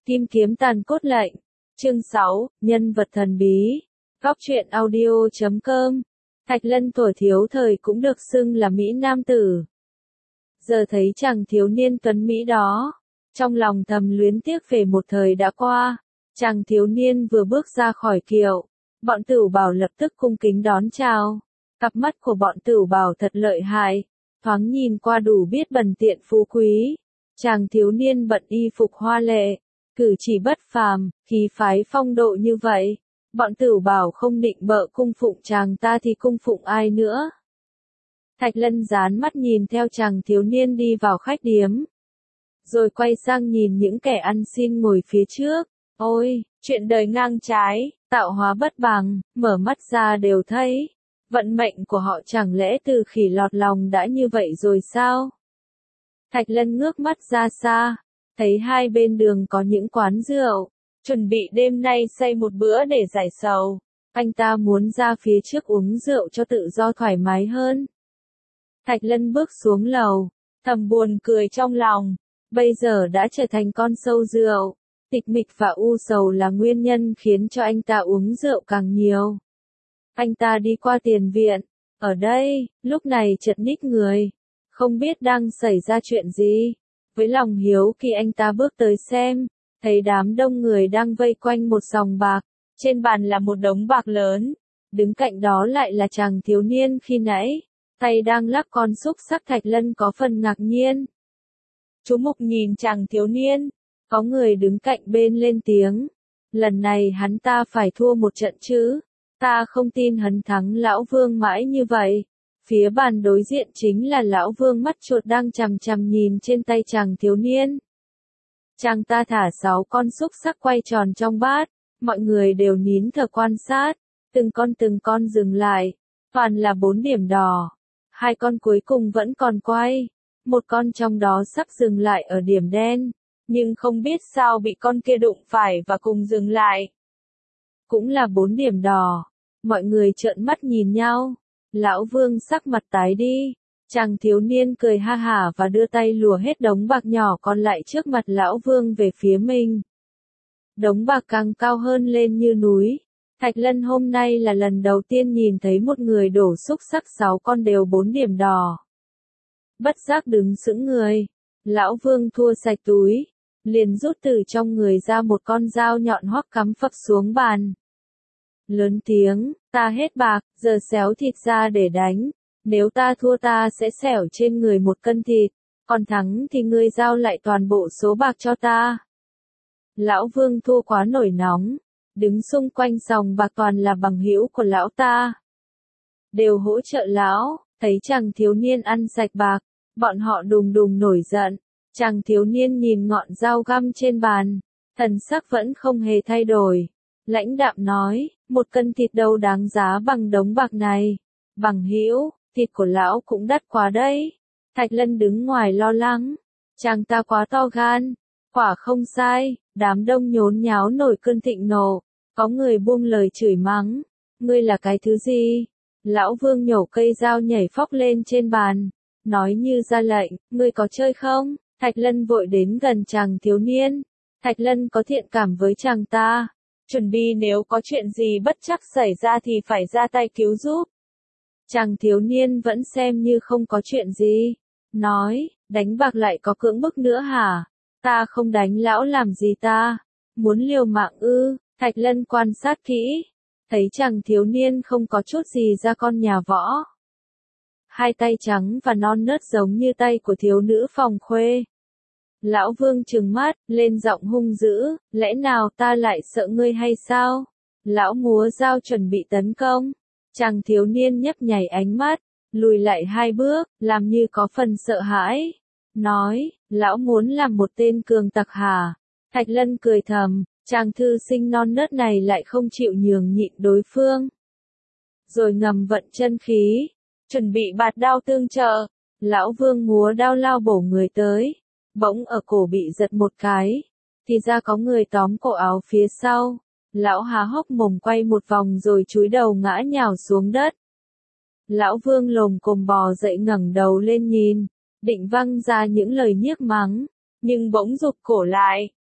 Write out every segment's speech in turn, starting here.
Kim kiếm tàn cốt lệnh. Chương 6, nhân vật thần bí. Góc truyện audio.com. Thạch Lân tuổi thiếu thời cũng được xưng là Mỹ Nam Tử. Giờ thấy chàng thiếu niên tuấn Mỹ đó, trong lòng thầm luyến tiếc về một thời đã qua. Chàng thiếu niên vừa bước ra khỏi kiệu, bọn Tửu Bảo lập tức cung kính đón chào. Cặp mắt của bọn Tửu Bảo thật lợi hại, thoáng nhìn qua đủ biết bần tiện phú quý. Chàng thiếu niên bận y phục hoa lệ, cử chỉ bất phàm, khí phái phong độ như vậy, bọn Tửu Bảo không định bợ cung phụng chàng ta thì cung phụng ai nữa. Thạch Lân dán mắt nhìn theo chàng thiếu niên đi vào khách điếm, rồi quay sang nhìn những kẻ ăn xin ngồi phía trước. Ôi, chuyện đời ngang trái, tạo hóa bất bằng, mở mắt ra đều thấy. Vận mệnh của họ chẳng lẽ từ khỉ lọt lòng đã như vậy rồi sao? Thạch Lân ngước mắt ra xa, thấy hai bên đường có những quán rượu, chuẩn bị đêm nay xây một bữa để giải sầu. Anh ta muốn ra phía trước uống rượu cho tự do thoải mái hơn. Thạch Lân bước xuống lầu, thầm buồn cười trong lòng, bây giờ đã trở thành con sâu rượu. Tịch mịch và u sầu là nguyên nhân khiến cho anh ta uống rượu càng nhiều. Anh ta đi qua tiền viện, ở đây, lúc này chật ních người, không biết đang xảy ra chuyện gì. Với lòng hiếu kỳ anh ta bước tới xem, thấy đám đông người đang vây quanh một sòng bạc, trên bàn là một đống bạc lớn, đứng cạnh đó lại là chàng thiếu niên khi nãy, tay đang lắc con xúc sắc. Thạch Lân có phần ngạc nhiên. Chú Mục nhìn chàng thiếu niên, có người đứng cạnh bên lên tiếng, lần này hắn ta phải thua một trận chứ, ta không tin hắn thắng lão Vương mãi như vậy. Phía bàn đối diện chính là lão Vương mắt chuột đang chằm chằm nhìn trên tay chàng thiếu niên. Chàng ta thả 6 con xúc sắc quay tròn trong bát, mọi người đều nín thở quan sát, từng con dừng lại, toàn là 4 điểm đỏ. 2 con cuối cùng vẫn còn quay, một con trong đó sắp dừng lại ở điểm đen, nhưng không biết sao bị con kia đụng phải và cùng dừng lại. Cũng là 4 điểm đỏ, mọi người trợn mắt nhìn nhau. Lão Vương sắc mặt tái đi, chàng thiếu niên cười ha hả và đưa tay lùa hết đống bạc nhỏ còn lại trước mặt lão Vương về phía mình. Đống bạc càng cao hơn lên như núi. Thạch Lân hôm nay là lần đầu tiên nhìn thấy một người đổ xúc sắc 6 con đều 4 điểm đỏ. Bất giác đứng sững người, lão Vương thua sạch túi, liền rút từ trong người ra một con dao nhọn hoắc cắm phập xuống bàn. Lớn tiếng, ta hết bạc, giờ xéo thịt ra để đánh, nếu ta thua ta sẽ xẻo trên người 1 cân thịt, còn thắng thì ngươi giao lại toàn bộ số bạc cho ta. Lão Vương thua quá nổi nóng, đứng xung quanh sòng bạc toàn là bằng hữu của lão ta. Đều hỗ trợ lão, thấy chàng thiếu niên ăn sạch bạc, bọn họ đùng đùng nổi giận. Chàng thiếu niên nhìn ngọn dao găm trên bàn, thần sắc vẫn không hề thay đổi. Lãnh đạm nói, 1 cân thịt đâu đáng giá bằng đống bạc này. Bằng hữu, thịt của lão cũng đắt quá đấy. Thạch Lân đứng ngoài lo lắng. Chàng ta quá to gan. Quả không sai, đám đông nhốn nháo nổi cơn thịnh nộ. Có người buông lời chửi mắng. Ngươi là cái thứ gì? Lão Vương nhổ cây dao nhảy phóc lên trên bàn. Nói như ra lệnh, ngươi có chơi không? Thạch Lân vội đến gần chàng thiếu niên. Thạch Lân có thiện cảm với chàng ta, chuẩn bị nếu có chuyện gì bất trắc xảy ra thì phải ra tay cứu giúp. Chàng thiếu niên vẫn xem như không có chuyện gì, nói, đánh bạc lại có cưỡng bức nữa hả? Ta không đánh lão làm gì ta? Muốn liều mạng ư? Thạch Lân quan sát kỹ, thấy chàng thiếu niên không có chút gì ra con nhà võ. 2 tay trắng và non nớt giống như tay của thiếu nữ phòng khuê. Lão Vương trừng mắt, lên giọng hung dữ, lẽ nào ta lại sợ ngươi hay sao? Lão múa dao chuẩn bị tấn công. Chàng thiếu niên nhấp nháy ánh mắt, lùi lại 2 bước, làm như có phần sợ hãi. Nói, lão muốn làm một tên cường tặc hả? Thạch Lân cười thầm, chàng thư sinh non nớt này lại không chịu nhường nhịn đối phương. Rồi ngầm vận chân khí, chuẩn bị bạt đao tương trợ. Lão Vương múa đao lao bổ người tới. Bỗng ở cổ bị giật một cái, thì ra có người tóm cổ áo phía sau. Lão há hốc mồm quay một vòng rồi chúi đầu ngã nhào xuống đất. Lão Vương lồm cồm bò dậy ngẩng đầu lên nhìn, định văng ra những lời nhiếc mắng, nhưng bỗng rụt cổ lại.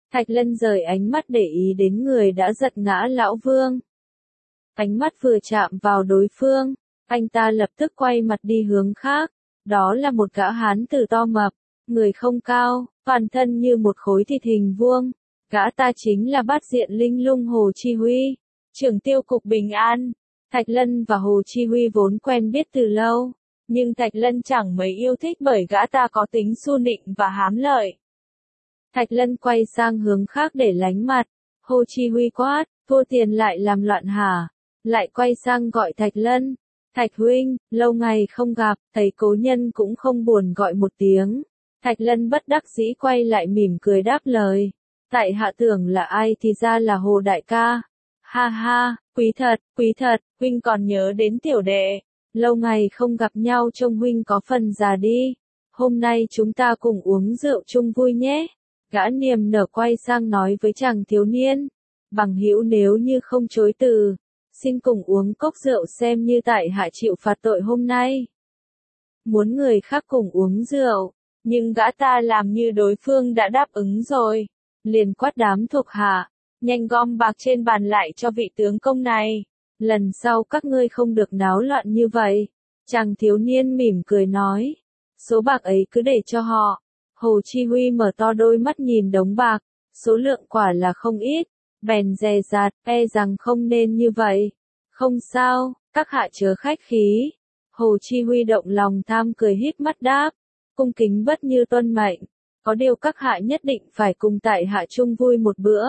Thạch Lân rời ánh mắt để ý đến người đã giật ngã lão Vương. Ánh mắt vừa chạm vào đối phương, anh ta lập tức quay mặt đi hướng khác. Đó là một gã hán tử to mập, người không cao, toàn thân như một khối thịt hình vuông. Gã ta chính là Bát Diện Linh Lung Hồ Chi Huy, trưởng tiêu cục Bình An. Thạch Lân và Hồ Chi Huy vốn quen biết từ lâu, nhưng Thạch Lân chẳng mấy yêu thích bởi gã ta có tính xu nịnh và hám lợi. Thạch Lân quay sang hướng khác để lánh mặt. Hồ Chi Huy quát, thua tiền lại làm loạn hả? Lại quay sang gọi Thạch Lân. Thạch huynh, lâu ngày không gặp, thầy cố nhân cũng không buồn gọi một tiếng. Thạch Lân bất đắc dĩ quay lại mỉm cười đáp lời. Tại hạ tưởng là ai thì ra là Hồ đại ca. Ha ha, quý thật, huynh còn nhớ đến tiểu đệ. Lâu ngày không gặp nhau trông huynh có phần già đi. Hôm nay chúng ta cùng uống rượu chung vui nhé. Gã niềm nở quay sang nói với chàng thiếu niên. Bằng hữu nếu như không chối từ, xin cùng uống cốc rượu xem như tại hạ chịu phạt tội hôm nay. Muốn người khác cùng uống rượu, nhưng gã ta làm như đối phương đã đáp ứng rồi. Liền quát đám thuộc hạ, nhanh gom bạc trên bàn lại cho vị tướng công này. Lần sau các ngươi không được náo loạn như vậy. Chàng thiếu niên mỉm cười nói. Số bạc ấy cứ để cho họ. Hồ Chi Huy mở to đôi mắt nhìn đống bạc. Số lượng quả là không ít. Bèn dè dặt, e rằng không nên như vậy. Không sao, các hạ chớ khách khí. Hồ Chi Huy động lòng tham cười híp mắt đáp. Cung kính bất như tuân mệnh. Có điều các hạ nhất định phải cùng tại hạ chung vui một bữa.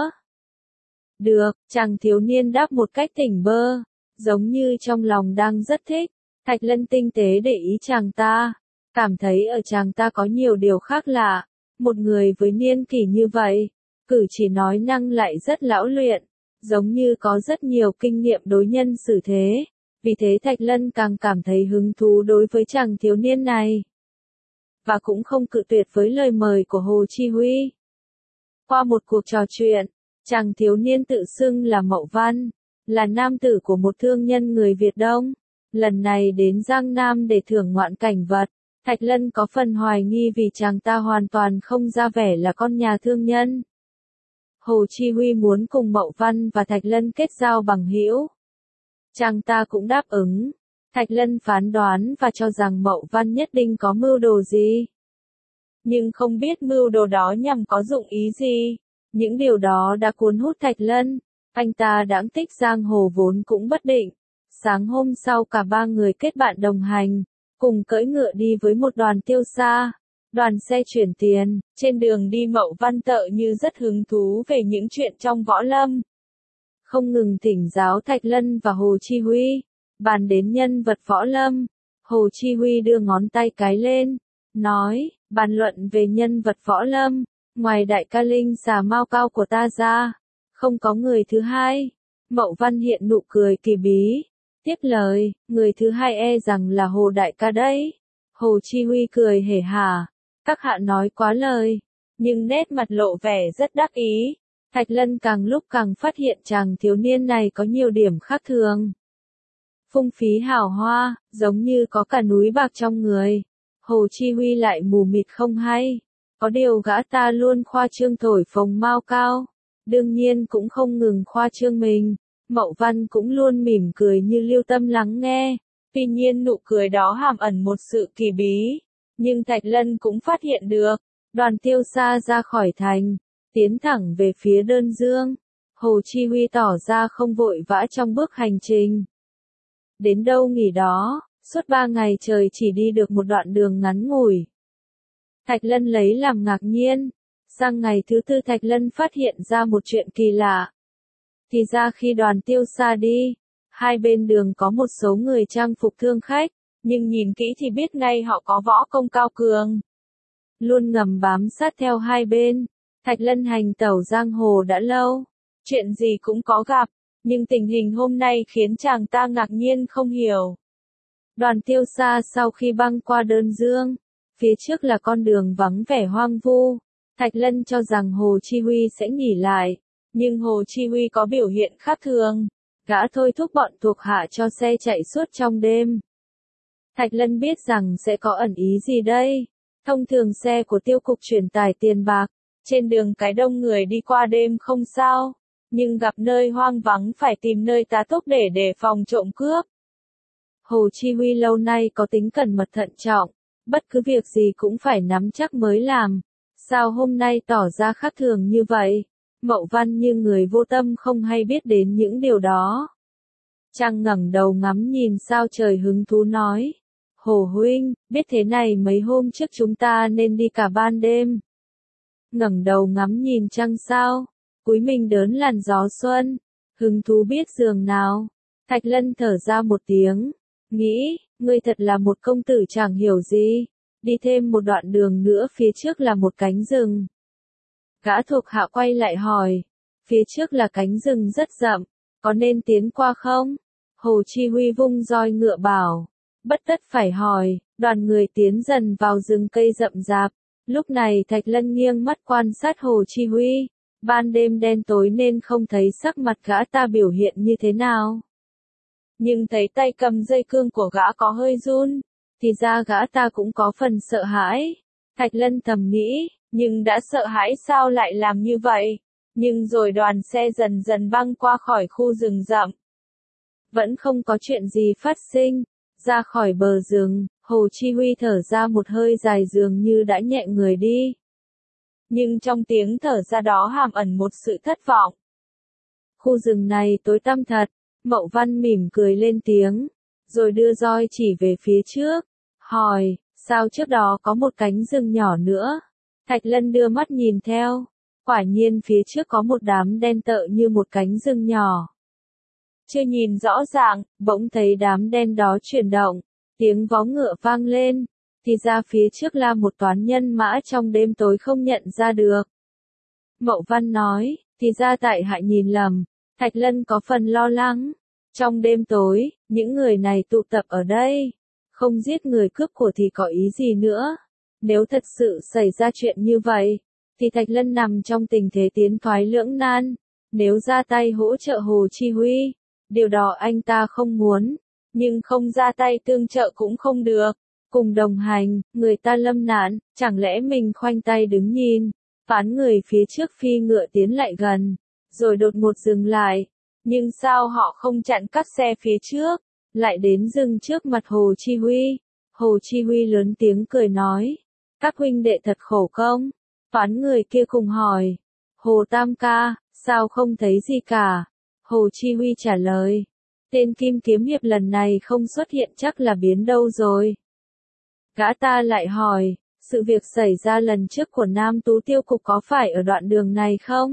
Được, chàng thiếu niên đáp một cách tỉnh bơ, giống như trong lòng đang rất thích. Thạch Lân tinh tế để ý chàng ta, cảm thấy ở chàng ta có nhiều điều khác lạ. Một người với niên kỷ như vậy, cử chỉ nói năng lại rất lão luyện, giống như có rất nhiều kinh nghiệm đối nhân xử thế. Vì thế Thạch Lân càng cảm thấy hứng thú đối với chàng thiếu niên này. Và cũng không cự tuyệt với lời mời của Hồ Chi Huy. Qua một cuộc trò chuyện, chàng thiếu niên tự xưng là Mậu Văn, là nam tử của một thương nhân người Việt Đông. Lần này đến Giang Nam để thưởng ngoạn cảnh vật, Thạch Lân có phần hoài nghi vì chàng ta hoàn toàn không ra vẻ là con nhà thương nhân. Hồ Chi Huy muốn cùng Mậu Văn và Thạch Lân kết giao bằng hữu. Chàng ta cũng đáp ứng. Thạch Lân phán đoán và cho rằng Mậu Văn nhất định có mưu đồ gì. Nhưng không biết mưu đồ đó nhằm có dụng ý gì. Những điều đó đã cuốn hút Thạch Lân. Anh ta đãng tích giang hồ vốn cũng bất định. Sáng hôm sau cả ba người kết bạn đồng hành, cùng cưỡi ngựa đi với một đoàn tiêu xa. Đoàn xe chuyển tiền, trên đường đi Mậu Văn tợ như rất hứng thú về những chuyện trong võ lâm. Không ngừng thỉnh giáo Thạch Lân và Hồ Chi Huy, bàn đến nhân vật võ lâm. Hồ Chi Huy đưa ngón tay cái lên, nói, bàn luận về nhân vật võ lâm, ngoài đại ca Linh xà mao cao của ta ra, không có người thứ hai. Mậu Văn hiện nụ cười kỳ bí, tiếp lời, người thứ hai e rằng là Hồ đại ca đấy. Hồ Chi Huy cười hề hả, các hạ nói quá lời, nhưng nét mặt lộ vẻ rất đắc ý. Thạch Lân càng lúc càng phát hiện chàng thiếu niên này có nhiều điểm khác thường. Phung phí hào hoa, giống như có cả núi bạc trong người. Hồ Chi Huy lại mù mịt không hay. Có điều gã ta luôn khoa trương thổi phồng mao cao. Đương nhiên cũng không ngừng khoa trương mình. Mậu Văn cũng luôn mỉm cười như lưu tâm lắng nghe. Tuy nhiên nụ cười đó hàm ẩn một sự kỳ bí. Nhưng Thạch Lân cũng phát hiện được. Đoàn tiêu xa ra khỏi thành, tiến thẳng về phía Đơn Dương. Hồ Chi Huy tỏ ra không vội vã trong bước hành trình. Đến đâu nghỉ đó, suốt 3 ngày trời chỉ đi được một đoạn đường ngắn ngủi. Thạch Lân lấy làm ngạc nhiên. Sang ngày thứ tư Thạch Lân phát hiện ra một chuyện kỳ lạ. Thì ra khi đoàn tiêu xa đi, hai bên đường có một số người trang phục thương khách, nhưng nhìn kỹ thì biết ngay họ có võ công cao cường. Luôn ngầm bám sát theo hai bên. Thạch Lân hành tẩu giang hồ đã lâu, chuyện gì cũng có gặp, nhưng tình hình hôm nay khiến chàng ta ngạc nhiên không hiểu. Đoàn tiêu xa sau khi băng qua Đơn Dương, phía trước là con đường vắng vẻ hoang vu. Thạch Lân cho rằng Hồ Chi Huy sẽ nghỉ lại, nhưng Hồ Chi Huy có biểu hiện khác thường. Gã thôi thúc bọn thuộc hạ cho xe chạy suốt trong đêm. Thạch Lân biết rằng sẽ có ẩn ý gì đây. Thông thường xe của tiêu cục truyền tải tiền bạc, Trên đường cái đông người đi qua đêm không sao, nhưng gặp nơi hoang vắng phải tìm nơi tá túc để đề phòng trộm cướp. Hồ Chi Huy lâu nay có tính cẩn mật thận trọng, bất cứ việc gì cũng phải nắm chắc mới làm. Sao hôm nay tỏ ra khác thường như vậy? Mậu Văn như người vô tâm không hay biết đến những điều đó. Chàng ngẩng đầu ngắm nhìn sao trời hứng thú nói. Hồ huynh, biết thế này mấy hôm trước chúng ta nên đi cả ban đêm. Ngẩng đầu ngắm nhìn trăng sao, cúi mình đớn làn gió xuân, hứng thú biết giường nào. Thạch Lân thở ra một tiếng, nghĩ, ngươi thật là một công tử chẳng hiểu gì. Đi thêm một đoạn đường nữa phía trước là một cánh rừng. Gã thuộc hạ quay lại hỏi, phía trước là cánh rừng rất rậm, có nên tiến qua không? Hồ Chi Huy vung roi ngựa bảo, bất tất phải hỏi, đoàn người tiến dần vào rừng cây rậm rạp. Lúc này Thạch Lân nghiêng mắt quan sát Hồ Chi Huy, ban đêm đen tối nên không thấy sắc mặt gã ta biểu hiện như thế nào. Nhưng thấy tay cầm dây cương của gã có hơi run, thì ra gã ta cũng có phần sợ hãi. Thạch Lân thầm nghĩ, nhưng đã sợ hãi sao lại làm như vậy? Nhưng rồi đoàn xe dần dần băng qua khỏi khu rừng rậm. Vẫn không có chuyện gì phát sinh. Ra khỏi bờ rừng, Hồ Chi Huy thở ra một hơi dài dường như đã nhẹ người đi. Nhưng trong tiếng thở ra đó hàm ẩn một sự thất vọng. Khu rừng này tối tăm thật. Mậu Văn mỉm cười lên tiếng, rồi đưa roi chỉ về phía trước, hỏi, sao trước đó có một cánh rừng nhỏ nữa? Thạch Lân đưa mắt nhìn theo, quả nhiên phía trước có một đám đen tợ như một cánh rừng nhỏ. Chưa nhìn rõ ràng, bỗng thấy đám đen đó chuyển động, tiếng vó ngựa vang lên, thì ra phía trước là một toán nhân mã trong đêm tối không nhận ra được. Mậu Văn nói, thì ra tại hạ nhìn lầm. Thạch Lân có phần lo lắng. Trong đêm tối, những người này tụ tập ở đây. Không giết người cướp của thì có ý gì nữa. Nếu thật sự xảy ra chuyện như vậy, thì Thạch Lân nằm trong tình thế tiến thoái lưỡng nan. Nếu ra tay hỗ trợ Hồ Chi Huy, điều đó anh ta không muốn. Nhưng không ra tay tương trợ cũng không được. Cùng đồng hành, người ta lâm nạn, chẳng lẽ mình khoanh tay đứng nhìn. Phán người phía trước phi ngựa tiến lại gần, rồi đột ngột dừng lại. Nhưng sao họ không chặn các xe phía trước, lại đến dừng trước mặt Hồ Chi Huy. Hồ Chi Huy lớn tiếng cười nói, các huynh đệ thật khổ công. Phán người kia cùng hỏi, Hồ Tam ca, sao không thấy gì cả? Hồ Chi Huy trả lời, tên Kim Kiếm Hiệp lần này không xuất hiện chắc là biến đâu rồi. Gã ta lại hỏi, sự việc xảy ra lần trước của Nam Tú Tiêu Cục có phải ở đoạn đường này không?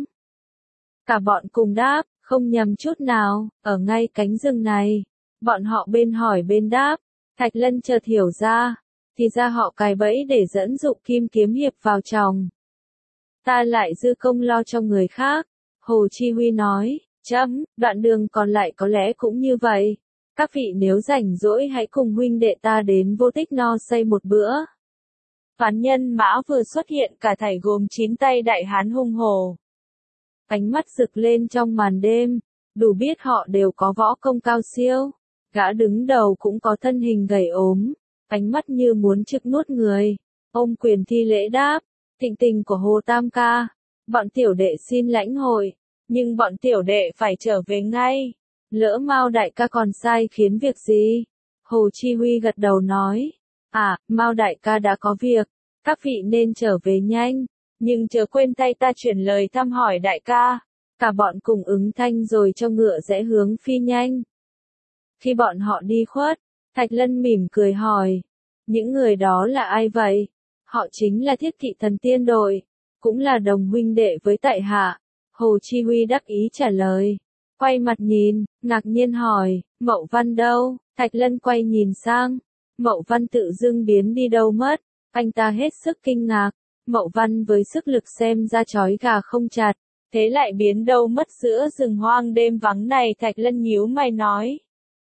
Cả bọn cùng đáp, không nhầm chút nào, ở ngay cánh rừng này. Bọn họ bên hỏi bên đáp, Thạch Lân chợt hiểu ra, thì ra họ cài bẫy để dẫn dụ Kim Kiếm Hiệp vào chồng. Ta lại dư công lo cho người khác. Hồ Chi Huy nói, chấm, đoạn đường còn lại có lẽ cũng như vậy. Các vị nếu rảnh rỗi hãy cùng huynh đệ ta đến Vô Tích No xây một bữa. Phán nhân mã vừa xuất hiện cả thảy gồm 9 tay đại hán hung hồ. Ánh mắt rực lên trong màn đêm, đủ biết họ đều có võ công cao siêu. Gã đứng đầu cũng có thân hình gầy ốm, ánh mắt như muốn trực nuốt người. Ôm quyền thi lễ đáp, thịnh tình của Hồ Tam ca, bọn tiểu đệ xin lãnh hội, nhưng bọn tiểu đệ phải trở về ngay. Lỡ Mao đại ca còn sai khiến việc gì? Hồ Chi Huy gật đầu nói, Mao đại ca đã có việc, các vị nên trở về nhanh, nhưng chớ quên tay ta chuyển lời thăm hỏi đại ca. Cả bọn cùng ứng thanh rồi cho ngựa rẽ hướng phi nhanh. Khi bọn họ đi khuất, Thạch Lân mỉm cười hỏi, những người đó là ai vậy? Họ chính là Thiết Kỵ Thần Tiên đội, cũng là đồng huynh đệ với tại hạ. Hồ Chi Huy đắc ý trả lời. Quay mặt nhìn, ngạc nhiên hỏi, Mậu Văn đâu? Thạch Lân quay nhìn sang, Mậu Văn tự dưng biến đi đâu mất, anh ta hết sức kinh ngạc. Mậu Văn với sức lực xem ra trói gà không chặt, thế lại biến đâu mất giữa rừng hoang đêm vắng này? Thạch Lân nhíu mày nói.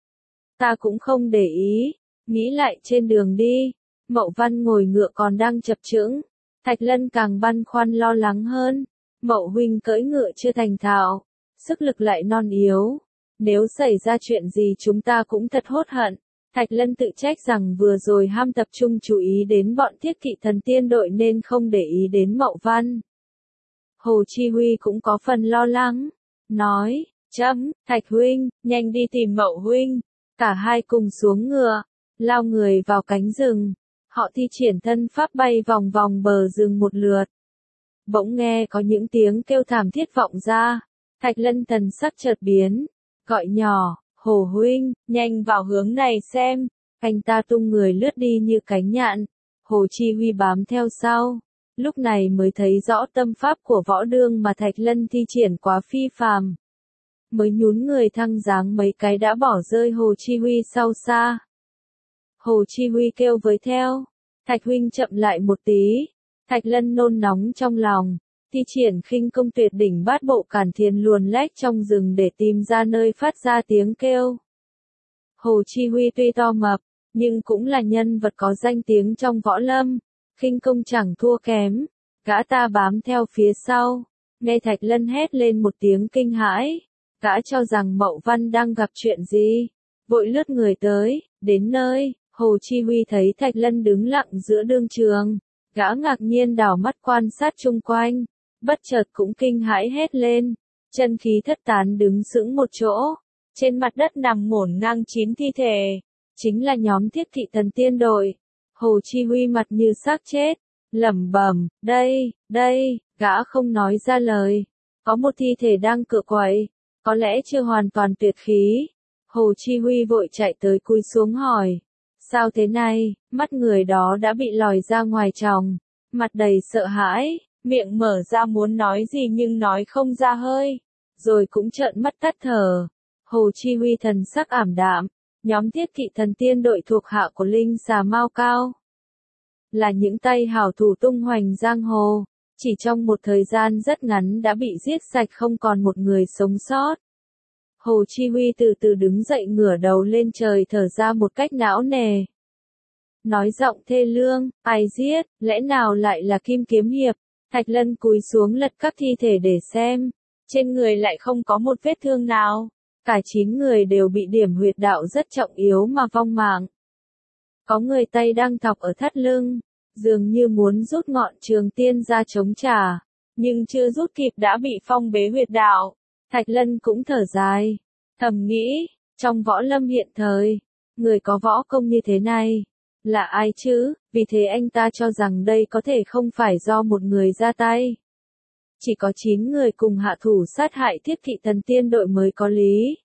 Ta cũng không để ý, nghĩ lại trên đường đi. Mậu Văn ngồi ngựa còn đang chập chững, Thạch Lân càng băn khoăn lo lắng hơn. Mậu huynh cưỡi ngựa chưa thành thạo, sức lực lại non yếu, nếu xảy ra chuyện gì chúng ta cũng thật hốt hận. Thạch Lân tự trách rằng vừa rồi ham tập trung chú ý đến bọn Thiết Kỵ Thần Tiên đội nên không để ý đến Mậu Văn. Hồ Chi Huy cũng có phần lo lắng, nói, chấm, Thạch huynh, nhanh đi tìm Mậu huynh. Cả hai cùng xuống ngựa, lao người vào cánh rừng. Họ thi triển thân pháp bay vòng vòng bờ rừng một lượt. Bỗng nghe có những tiếng kêu thảm thiết vọng ra. Thạch Lân thần sắc chợt biến, gọi nhỏ, Hồ huynh, nhanh vào hướng này xem. Anh ta tung người lướt đi như cánh nhạn. Hồ Chi Huy bám theo sau. Lúc này mới thấy rõ tâm pháp của võ đương mà Thạch Lân thi triển quá phi phàm. Mới nhún người thăng dáng mấy cái đã bỏ rơi Hồ Chi Huy sau xa. Hồ Chi Huy kêu với theo, Thạch huynh chậm lại một tí. Thạch Lân nôn nóng trong lòng, thi triển khinh công tuyệt đỉnh bát bộ cản thiên luồn lách trong rừng để tìm ra nơi phát ra tiếng kêu. Hồ Chi Huy tuy to mập, nhưng cũng là nhân vật có danh tiếng trong võ lâm, khinh công chẳng thua kém. Gã ta bám theo phía sau, nghe Thạch Lân hét lên một tiếng kinh hãi. Gã cho rằng Mậu Văn đang gặp chuyện gì, vội lướt người tới, đến nơi, Hồ Chi Huy thấy Thạch Lân đứng lặng giữa đương trường. Gã ngạc nhiên đảo mắt quan sát chung quanh, bất chợt cũng kinh hãi hét lên, chân khí thất tán đứng sững một chỗ. Trên mặt đất nằm ngổn ngang 9 thi thể, chính là nhóm Thiết Thị Thần Tiên đội. Hồ Chi Huy mặt như xác chết, lẩm bẩm, đây, gã không nói ra lời. Có một thi thể đang cựa quậy, có lẽ chưa hoàn toàn tuyệt khí. Hồ Chi Huy vội chạy tới cúi xuống hỏi, sao thế này? Mắt người đó đã bị lòi ra ngoài tròng, mặt đầy sợ hãi, miệng mở ra muốn nói gì nhưng nói không ra hơi, rồi cũng trợn mắt tắt thở. Hồ Chi Huy thần sắc ảm đạm, nhóm Thiết Thị Thần Tiên đội thuộc hạ của Linh Xà Mao Cao. Là những tay hảo thủ tung hoành giang hồ, chỉ trong một thời gian rất ngắn đã bị giết sạch không còn một người sống sót. Hồ Chi Huy từ từ đứng dậy ngửa đầu lên trời thở ra một cách não nề. Nói giọng thê lương, ai giết, lẽ nào lại là Kim Kiếm Hiệp? Thạch Lân cúi xuống lật các thi thể để xem, trên người lại không có một vết thương nào. Cả 9 người đều bị điểm huyệt đạo rất trọng yếu mà vong mạng. Có người tay đang thọc ở thắt lưng, dường như muốn rút ngọn trường tiên ra chống trả, nhưng chưa rút kịp đã bị phong bế huyệt đạo. Thạch Lân cũng thở dài, thầm nghĩ, trong võ lâm hiện thời, người có võ công như thế này, là ai chứ? Vì thế anh ta cho rằng đây có thể không phải do một người ra tay. Chỉ có 9 người cùng hạ thủ sát hại Thiết Thị Thần Tiên đội mới có lý.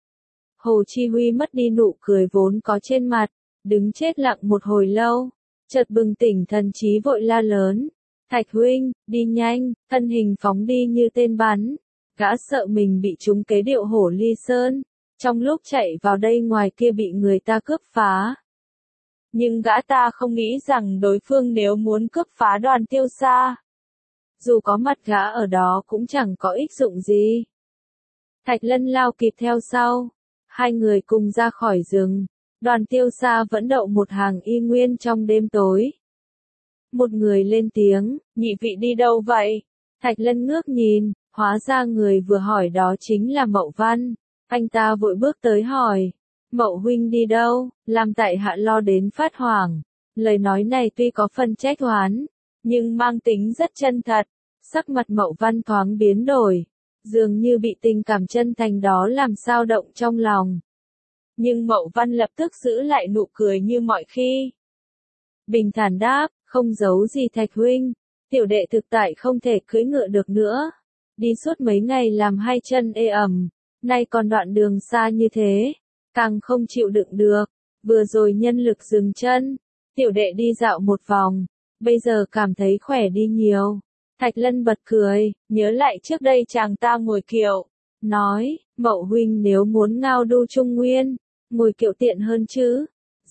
Hồ Chi Huy mất đi nụ cười vốn có trên mặt, đứng chết lặng một hồi lâu, chợt bừng tỉnh thần trí vội la lớn, Thạch huynh, đi nhanh, thân hình phóng đi như tên bắn. Gã sợ mình bị trúng kế điệu hổ ly sơn, trong lúc chạy vào đây ngoài kia bị người ta cướp phá. Nhưng gã ta không nghĩ rằng đối phương nếu muốn cướp phá Đoàn Tiêu Sa, dù có mặt gã ở đó cũng chẳng có ích dụng gì. Thạch Lân lao kịp theo sau, hai người cùng ra khỏi rừng. Đoàn Tiêu Sa vẫn đậu một hàng y nguyên trong đêm tối. Một người lên tiếng, nhị vị đi đâu vậy? Thạch Lân ngước nhìn, hóa ra người vừa hỏi đó chính là Mậu Văn. Anh ta vội bước tới hỏi, Mậu huynh đi đâu? Làm tại hạ lo đến phát hoảng. Lời nói này tuy có phần trách oán, nhưng mang tính rất chân thật. Sắc mặt Mậu Văn thoáng biến đổi, dường như bị tình cảm chân thành đó làm sao động trong lòng. Nhưng Mậu Văn lập tức giữ lại nụ cười như mọi khi. Bình thản đáp, không giấu gì Thạch huynh, tiểu đệ thực tại không thể cưỡi ngựa được nữa. Đi suốt mấy ngày làm hai chân ê ẩm, nay còn đoạn đường xa như thế, càng không chịu đựng được. Vừa rồi nhân lực dừng chân, tiểu đệ đi dạo một vòng, bây giờ cảm thấy khỏe đi nhiều. Thạch Lân bật cười, nhớ lại trước đây chàng ta ngồi kiệu, nói, Mậu huynh nếu muốn ngao du Trung Nguyên, ngồi kiệu tiện hơn chứ.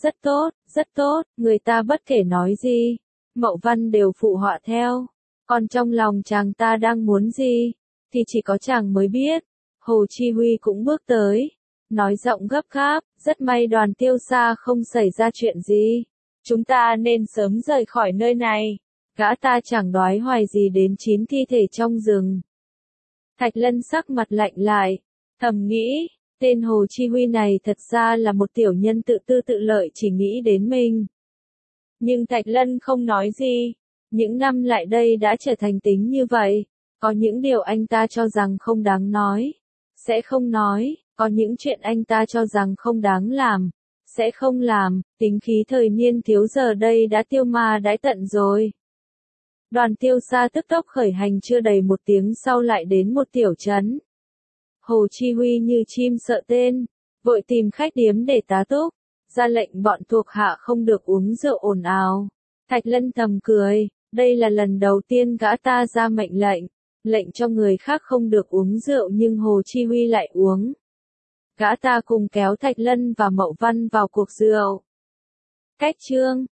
Rất tốt, người ta bất kể nói gì, Mậu Văn đều phụ họa theo. Còn trong lòng chàng ta đang muốn gì, thì chỉ có chàng mới biết. Hồ Chi Huy cũng bước tới, nói giọng gấp gáp, rất may Đoàn Tiêu Sa không xảy ra chuyện gì. Chúng ta nên sớm rời khỏi nơi này. Gã ta chẳng đoái hoài gì đến 9 thi thể trong rừng. Thạch Lân sắc mặt lạnh lại, thầm nghĩ, tên Hồ Chi Huy này thật ra là một tiểu nhân tự tư tự lợi chỉ nghĩ đến mình. Nhưng Thạch Lân không nói gì, những năm lại đây đã trở thành tính như vậy, Có những điều anh ta cho rằng không đáng nói, sẽ không nói, có những chuyện anh ta cho rằng không đáng làm, sẽ không làm, tính khí thời niên thiếu giờ đây đã tiêu ma đãi tận rồi. Đoàn Tiêu Sa tức tốc khởi hành chưa đầy một tiếng sau lại đến một tiểu trấn. Hồ Chi Huy như chim sợ tên, vội tìm khách điếm để tá túc, ra lệnh bọn thuộc hạ không được uống rượu ồn ào. Thạch Lân thầm cười, đây là lần đầu tiên gã ta ra mệnh lệnh cho người khác không được uống rượu nhưng Hồ Chi Huy lại uống. Gã ta cùng kéo Thạch Lân và Mậu Văn vào cuộc rượu. Cách chương